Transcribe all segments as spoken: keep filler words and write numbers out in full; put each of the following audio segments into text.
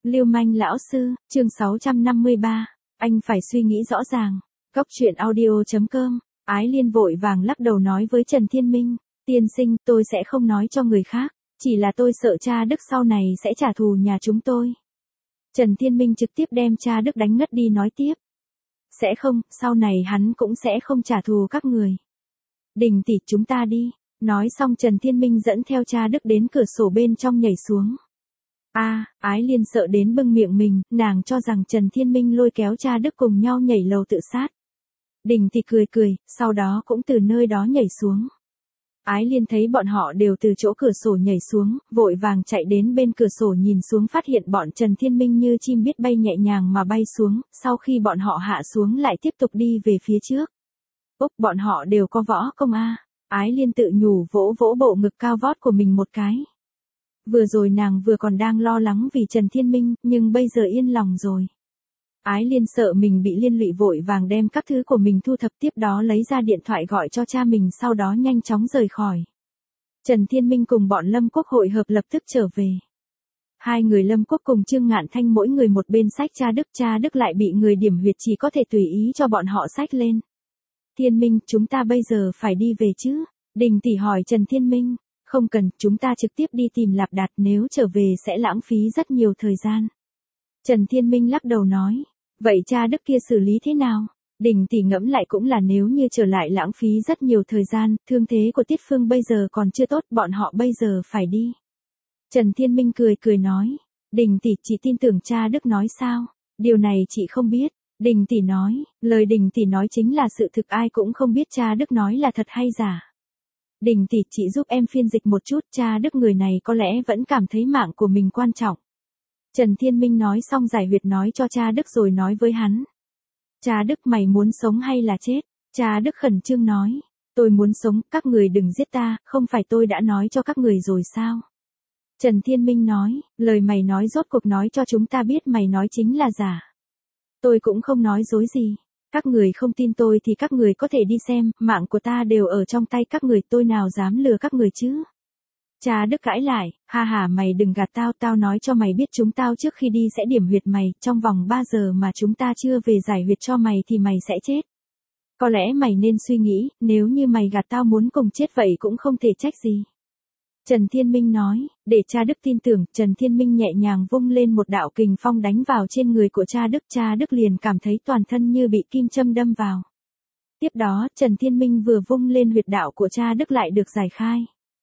Lưu manh lão sư, chương sáu trăm năm mươi ba. Anh phải suy nghĩ rõ ràng. Cóc truyện audio chấm com. Ái Liên vội vàng lắc đầu nói với Trần Thiên Minh. Tiên sinh, tôi sẽ không nói cho người khác. Chỉ là tôi sợ cha Đức sau này sẽ trả thù nhà chúng tôi. Trần Thiên Minh trực tiếp đem cha Đức đánh ngất đi nói tiếp. Sẽ không, sau này hắn cũng sẽ không trả thù các người. Đình tỷ, chúng ta đi. Nói xong Trần Thiên Minh dẫn theo cha Đức đến cửa sổ bên trong nhảy xuống. A, à, Ái Liên sợ đến bưng miệng mình, nàng cho rằng Trần Thiên Minh lôi kéo cha Đức cùng nhau nhảy lầu tự sát. Đình thì cười cười, sau đó cũng từ nơi đó nhảy xuống. Ái Liên thấy bọn họ đều từ chỗ cửa sổ nhảy xuống, vội vàng chạy đến bên cửa sổ nhìn xuống phát hiện bọn Trần Thiên Minh như chim biết bay nhẹ nhàng mà bay xuống, sau khi bọn họ hạ xuống lại tiếp tục đi về phía trước. Úc, bọn họ đều có võ công a. À. Ái Liên tự nhủ vỗ vỗ bộ ngực cao vót của mình một cái. Vừa rồi nàng vừa còn đang lo lắng vì Trần Thiên Minh, nhưng bây giờ yên lòng rồi. Ái Liên sợ mình bị liên lụy vội vàng đem các thứ của mình thu thập tiếp đó lấy ra điện thoại gọi cho cha mình sau đó nhanh chóng rời khỏi. Trần Thiên Minh cùng bọn Lâm Quốc hội hợp lập tức trở về. Hai người Lâm Quốc cùng Trương Ngạn Thanh mỗi người một bên xách cha Đức, cha Đức lại bị người điểm huyệt chỉ có thể tùy ý cho bọn họ xách lên. Thiên Minh, chúng ta bây giờ phải đi về chứ? Đình tỷ hỏi Trần Thiên Minh. Không cần, chúng ta trực tiếp đi tìm Lạp Đạt, nếu trở về sẽ lãng phí rất nhiều thời gian. Trần Thiên Minh lắc đầu nói. Vậy cha Đức kia xử lý thế nào? Đình tỷ ngẫm lại cũng là nếu như trở lại lãng phí rất nhiều thời gian, thương thế của Tiết Phương bây giờ còn chưa tốt, bọn họ bây giờ phải đi. Trần Thiên Minh cười cười nói. Đình tỷ, chị tin tưởng cha Đức nói sao? Điều này chị không biết. Đình tỷ nói, lời Đình tỷ nói chính là sự thực, ai cũng không biết cha Đức nói là thật hay giả. Đình tỷ, chị giúp em phiên dịch một chút, cha Đức người này có lẽ vẫn cảm thấy mạng của mình quan trọng. Trần Thiên Minh nói xong giải huyệt nói cho cha Đức rồi nói với hắn. Cha Đức, mày muốn sống hay là chết? Cha Đức khẩn trương nói. Tôi muốn sống, các người đừng giết ta, không phải tôi đã nói cho các người rồi sao? Trần Thiên Minh nói, lời mày nói rốt cuộc nói cho chúng ta biết mày nói chính là giả. Tôi cũng không nói dối gì. Các người không tin tôi thì các người có thể đi xem, mạng của ta đều ở trong tay các người, tôi nào dám lừa các người chứ. Cha Đức cãi lại, ha ha, mày đừng gạt tao, tao nói cho mày biết chúng tao trước khi đi sẽ điểm huyệt mày, trong vòng ba giờ mà chúng ta chưa về giải huyệt cho mày thì mày sẽ chết. Có lẽ mày nên suy nghĩ, nếu như mày gạt tao muốn cùng chết vậy cũng không thể trách gì. Trần Thiên Minh nói, để cha Đức tin tưởng, Trần Thiên Minh nhẹ nhàng vung lên một đạo kình phong đánh vào trên người của cha Đức, cha Đức liền cảm thấy toàn thân như bị kim châm đâm vào. Tiếp đó, Trần Thiên Minh vừa vung lên huyệt đạo của cha Đức lại được giải khai.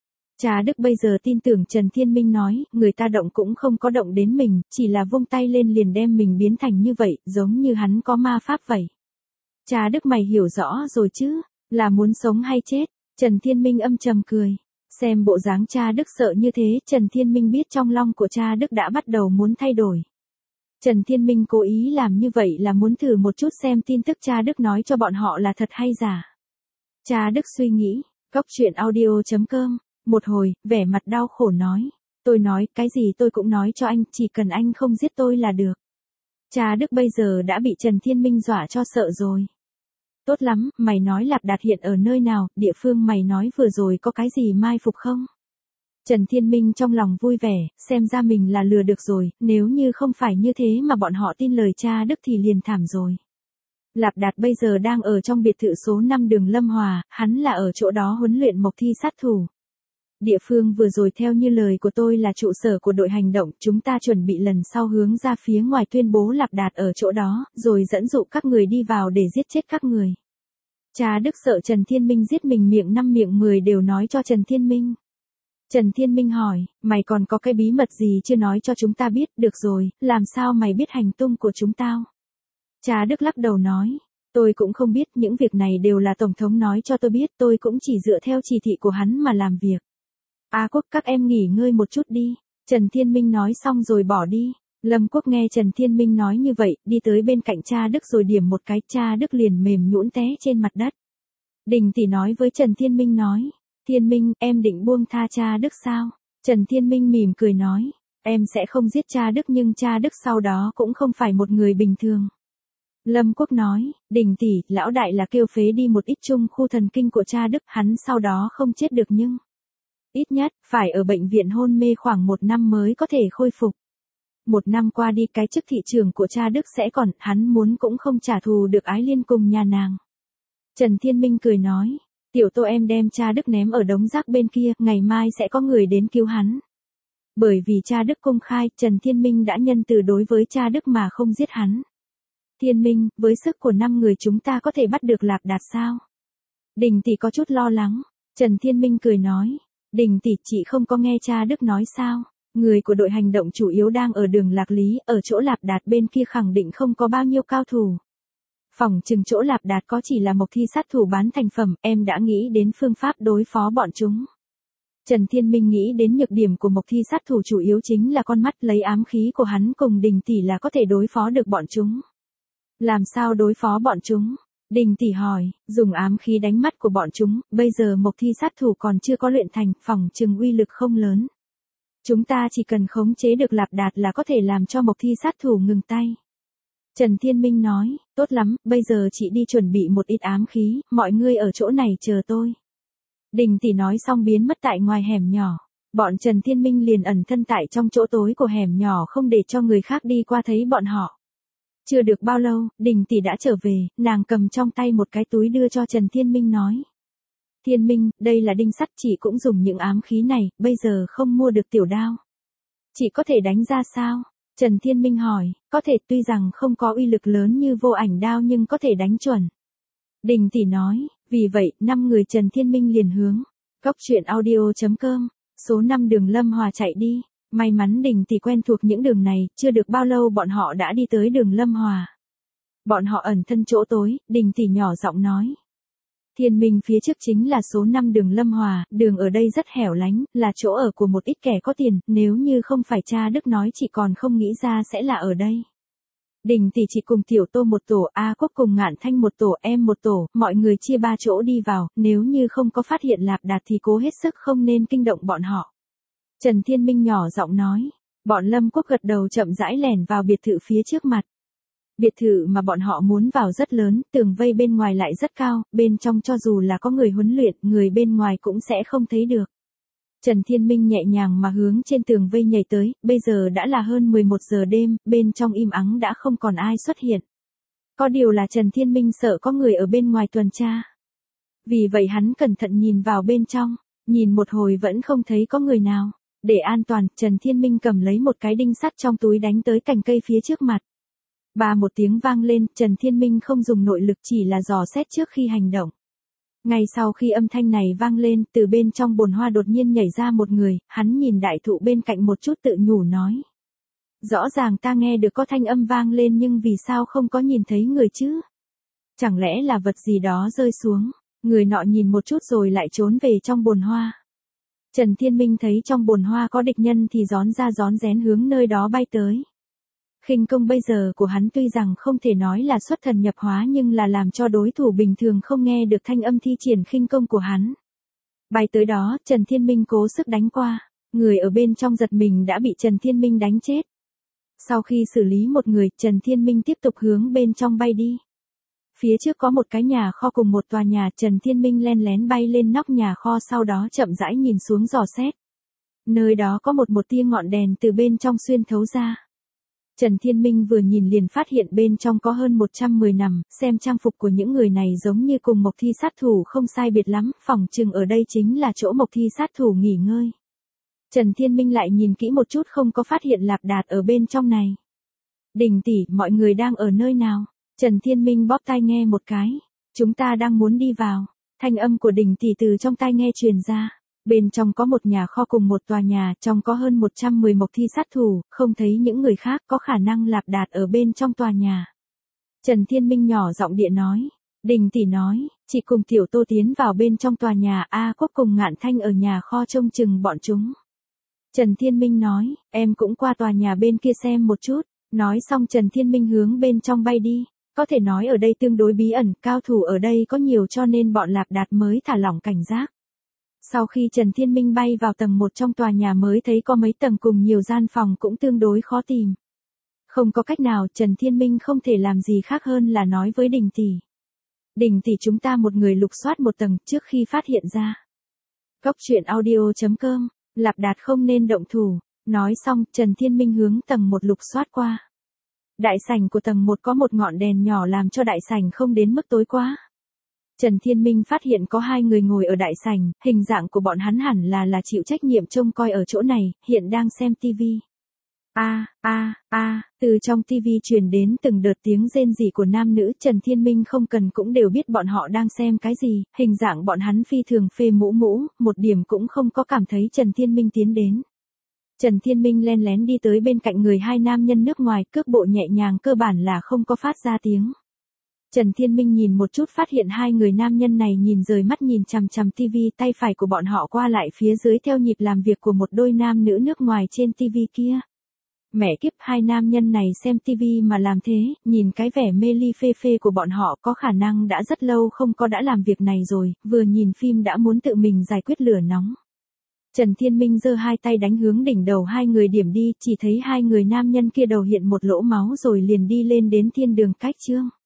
Cha Đức bây giờ tin tưởng Trần Thiên Minh nói, người ta động cũng không có động đến mình, chỉ là vung tay lên liền đem mình biến thành như vậy, giống như hắn có ma pháp vậy. Cha Đức, mày hiểu rõ rồi chứ, là muốn sống hay chết? Trần Thiên Minh âm trầm cười. Xem bộ dáng cha Đức sợ như thế, Trần Thiên Minh biết trong lòng của cha Đức đã bắt đầu muốn thay đổi. Trần Thiên Minh cố ý làm như vậy là muốn thử một chút xem tin tức cha Đức nói cho bọn họ là thật hay giả. Cha Đức suy nghĩ, cóc truyện audio chấm com, một hồi, vẻ mặt đau khổ nói. Tôi nói, cái gì tôi cũng nói cho anh, chỉ cần anh không giết tôi là được. Cha Đức bây giờ đã bị Trần Thiên Minh dọa cho sợ rồi. Tốt lắm, mày nói Lạp Đạt hiện ở nơi nào, địa phương mày nói vừa rồi có cái gì mai phục không? Trần Thiên Minh trong lòng vui vẻ, xem ra mình là lừa được rồi, nếu như không phải như thế mà bọn họ tin lời cha Đức thì liền thảm rồi. Lạp Đạt bây giờ đang ở trong biệt thự số năm đường Lâm Hòa, hắn là ở chỗ đó huấn luyện mộc thi sát thủ. Địa phương vừa rồi theo như lời của tôi là trụ sở của đội hành động, chúng ta chuẩn bị lần sau hướng ra phía ngoài tuyên bố Lạp Đạt ở chỗ đó, rồi dẫn dụ các người đi vào để giết chết các người. Cha Đức sợ Trần Thiên Minh giết mình miệng năm miệng mười đều nói cho Trần Thiên Minh. Trần Thiên Minh hỏi, mày còn có cái bí mật gì chưa nói cho chúng ta biết, được rồi, làm sao mày biết hành tung của chúng tao? Cha Đức lắc đầu nói, tôi cũng không biết, những việc này đều là Tổng thống nói cho tôi biết, tôi cũng chỉ dựa theo chỉ thị của hắn mà làm việc. A Quốc, các em nghỉ ngơi một chút đi. Trần Thiên Minh nói xong rồi bỏ đi. Lâm Quốc nghe Trần Thiên Minh nói như vậy, đi tới bên cạnh cha Đức rồi điểm một cái, cha Đức liền mềm nhũn té trên mặt đất. Đình tỷ nói với Trần Thiên Minh nói, Thiên Minh, em định buông tha cha Đức sao? Trần Thiên Minh mỉm cười nói, em sẽ không giết cha Đức nhưng cha Đức sau đó cũng không phải một người bình thường. Lâm Quốc nói, Đình tỷ, lão đại là kêu phế đi một ít trung khu thần kinh của cha Đức, hắn sau đó không chết được nhưng ít nhất, phải ở bệnh viện hôn mê khoảng một năm mới có thể khôi phục. Một năm qua đi cái chức thị trưởng của cha Đức sẽ còn, hắn muốn cũng không trả thù được Ái Liên cùng nhà nàng. Trần Thiên Minh cười nói, tiểu Tô em đem cha Đức ném ở đống rác bên kia, ngày mai sẽ có người đến cứu hắn. Bởi vì cha Đức công khai, Trần Thiên Minh đã nhân từ đối với cha Đức mà không giết hắn. Thiên Minh, với sức của năm người chúng ta có thể bắt được Lạp Đạt sao? Đình tỷ có chút lo lắng. Trần Thiên Minh cười nói, Đình tỷ, chị không có nghe cha Đức nói sao? Người của đội hành động chủ yếu đang ở đường Lạc Lý, ở chỗ Lạp Đạt bên kia khẳng định không có bao nhiêu cao thủ. Phỏng chừng chỗ Lạp Đạt có chỉ là một thi sát thủ bán thành phẩm, em đã nghĩ đến phương pháp đối phó bọn chúng. Trần Thiên Minh nghĩ đến nhược điểm của một thi sát thủ chủ yếu chính là con mắt, lấy ám khí của hắn cùng Đình tỷ là có thể đối phó được bọn chúng. Làm sao đối phó bọn chúng? Đình tỷ hỏi, dùng ám khí đánh mắt của bọn chúng, bây giờ một thi sát thủ còn chưa có luyện thành, phỏng chừng uy lực không lớn. Chúng ta chỉ cần khống chế được Lạp Đạt là có thể làm cho một thi sát thủ ngừng tay. Trần Thiên Minh nói, tốt lắm, bây giờ chị đi chuẩn bị một ít ám khí, mọi người ở chỗ này chờ tôi. Đình tỷ nói xong biến mất tại ngoài hẻm nhỏ. Bọn Trần Thiên Minh liền ẩn thân tại trong chỗ tối của hẻm nhỏ không để cho người khác đi qua thấy bọn họ. Chưa được bao lâu, Đình tỷ đã trở về, nàng cầm trong tay một cái túi đưa cho Trần Thiên Minh nói. Thiên Minh, đây là đinh sắt, chị cũng dùng những ám khí này, bây giờ không mua được tiểu đao. Chị có thể đánh ra sao? Trần Thiên Minh hỏi, có thể, tuy rằng không có uy lực lớn như vô ảnh đao nhưng có thể đánh chuẩn. Đình tỷ nói, vì vậy, năm người Trần Thiên Minh liền hướng. Cóc truyện audio chấm com, số năm đường Lâm Hòa chạy đi. May mắn Đình tỷ quen thuộc những đường này, chưa được bao lâu bọn họ đã đi tới đường Lâm Hòa. Bọn họ ẩn thân chỗ tối, Đình tỷ nhỏ giọng nói. Thiên Minh, phía trước chính là số năm đường Lâm Hòa, đường ở đây rất hẻo lánh, là chỗ ở của một ít kẻ có tiền, nếu như không phải cha Đức nói chị còn không nghĩ ra sẽ là ở đây. Đình tỷ chị cùng tiểu Tô một tổ, A Quốc cùng Ngạn Thanh một tổ, em một tổ, mọi người chia ba chỗ đi vào, nếu như không có phát hiện Lạp Đạt thì cố hết sức không nên kinh động bọn họ. Trần Thiên Minh nhỏ giọng nói, bọn Lâm Quốc gật đầu chậm rãi lẻn vào biệt thự phía trước mặt. Biệt thự mà bọn họ muốn vào rất lớn, tường vây bên ngoài lại rất cao, bên trong cho dù là có người huấn luyện, người bên ngoài cũng sẽ không thấy được. Trần Thiên Minh nhẹ nhàng mà hướng trên tường vây nhảy tới, bây giờ đã là hơn mười một giờ đêm, bên trong im ắng đã không còn ai xuất hiện. Có điều là Trần Thiên Minh sợ có người ở bên ngoài tuần tra. Vì vậy hắn cẩn thận nhìn vào bên trong, nhìn một hồi vẫn không thấy có người nào. Để an toàn, Trần Thiên Minh cầm lấy một cái đinh sắt trong túi đánh tới cành cây phía trước mặt. Ba một tiếng vang lên, Trần Thiên Minh không dùng nội lực, chỉ là dò xét trước khi hành động. Ngay sau khi âm thanh này vang lên, từ bên trong bồn hoa đột nhiên nhảy ra một người, hắn nhìn đại thụ bên cạnh một chút tự nhủ nói. Rõ ràng ta nghe được có thanh âm vang lên nhưng vì sao không có nhìn thấy người chứ? Chẳng lẽ là vật gì đó rơi xuống? Người nọ nhìn một chút rồi lại trốn về trong bồn hoa. Trần Thiên Minh thấy trong bồn hoa có địch nhân thì gión ra gión rén hướng nơi đó bay tới. Khinh công bây giờ của hắn tuy rằng không thể nói là xuất thần nhập hóa nhưng là làm cho đối thủ bình thường không nghe được thanh âm thi triển khinh công của hắn. Bay tới đó, Trần Thiên Minh cố sức đánh qua, người ở bên trong giật mình đã bị Trần Thiên Minh đánh chết. Sau khi xử lý một người, Trần Thiên Minh tiếp tục hướng bên trong bay đi. Phía trước có một cái nhà kho cùng một tòa nhà, Trần Thiên Minh len lén bay lên nóc nhà kho sau đó chậm rãi nhìn xuống dò xét. Nơi đó có một một tia ngọn đèn từ bên trong xuyên thấu ra. Trần Thiên Minh vừa nhìn liền phát hiện bên trong có hơn một trăm mười nằm, xem trang phục của những người này giống như cùng một thi sát thủ không sai biệt lắm, phỏng chừng ở đây chính là chỗ một thi sát thủ nghỉ ngơi. Trần Thiên Minh lại nhìn kỹ một chút không có phát hiện Lạp Đạt ở bên trong này. Đình tỷ, mọi người đang ở nơi nào? Trần Thiên Minh bóp tai nghe một cái. Chúng ta đang muốn đi vào. Thanh âm của Đình tỷ từ trong tai nghe truyền ra. Bên trong có một nhà kho cùng một tòa nhà, trong có hơn một trăm mười một thi sát thủ, không thấy những người khác, có khả năng Lạp Đạt ở bên trong tòa nhà. Trần Thiên Minh nhỏ giọng địa nói. Đình tỷ nói, chị cùng tiểu Tô tiến vào bên trong tòa nhà, A Quốc cùng Ngạn Thanh ở nhà kho trông chừng bọn chúng. Trần Thiên Minh nói, em cũng qua tòa nhà bên kia xem một chút. Nói xong Trần Thiên Minh hướng bên trong bay đi. Có thể nói ở đây tương đối bí ẩn, cao thủ ở đây có nhiều cho nên bọn Lạp Đạt mới thả lỏng cảnh giác. Sau khi Trần Thiên Minh bay vào tầng một trong tòa nhà mới thấy có mấy tầng cùng nhiều gian phòng cũng tương đối khó tìm. Không có cách nào, Trần Thiên Minh không thể làm gì khác hơn là nói với Đình tỷ. Đình tỷ, chúng ta một người lục soát một tầng trước khi phát hiện ra. Cóc truyện audio chấm com, Lạp Đạt không nên động thủ. Nói xong, Trần Thiên Minh hướng tầng một lục soát qua. Đại sảnh của tầng một có một ngọn đèn nhỏ làm cho đại sảnh không đến mức tối quá. Trần Thiên Minh phát hiện có hai người ngồi ở đại sảnh, hình dạng của bọn hắn hẳn là là chịu trách nhiệm trông coi ở chỗ này, hiện đang xem tivi. A, a, a, từ trong tivi truyền đến từng đợt tiếng rên rỉ của nam nữ, Trần Thiên Minh không cần cũng đều biết bọn họ đang xem cái gì, hình dạng bọn hắn phi thường phê mũ mũ, một điểm cũng không có cảm thấy Trần Thiên Minh tiến đến. Trần Thiên Minh len lén đi tới bên cạnh người hai nam nhân nước ngoài, cước bộ nhẹ nhàng cơ bản là không có phát ra tiếng. Trần Thiên Minh nhìn một chút phát hiện hai người nam nhân này nhìn rời mắt nhìn chằm chằm tivi, tay phải của bọn họ qua lại phía dưới theo nhịp làm việc của một đôi nam nữ nước ngoài trên tivi kia. Mẹ kiếp, hai nam nhân này xem tivi mà làm thế, nhìn cái vẻ mê ly phê phê của bọn họ có khả năng đã rất lâu không có đã làm việc này rồi, vừa nhìn phim đã muốn tự mình giải quyết lửa nóng. Trần Thiên Minh giơ hai tay đánh hướng đỉnh đầu hai người điểm đi, chỉ thấy hai người nam nhân kia đầu hiện một lỗ máu rồi liền đi lên đến thiên đường cách chương.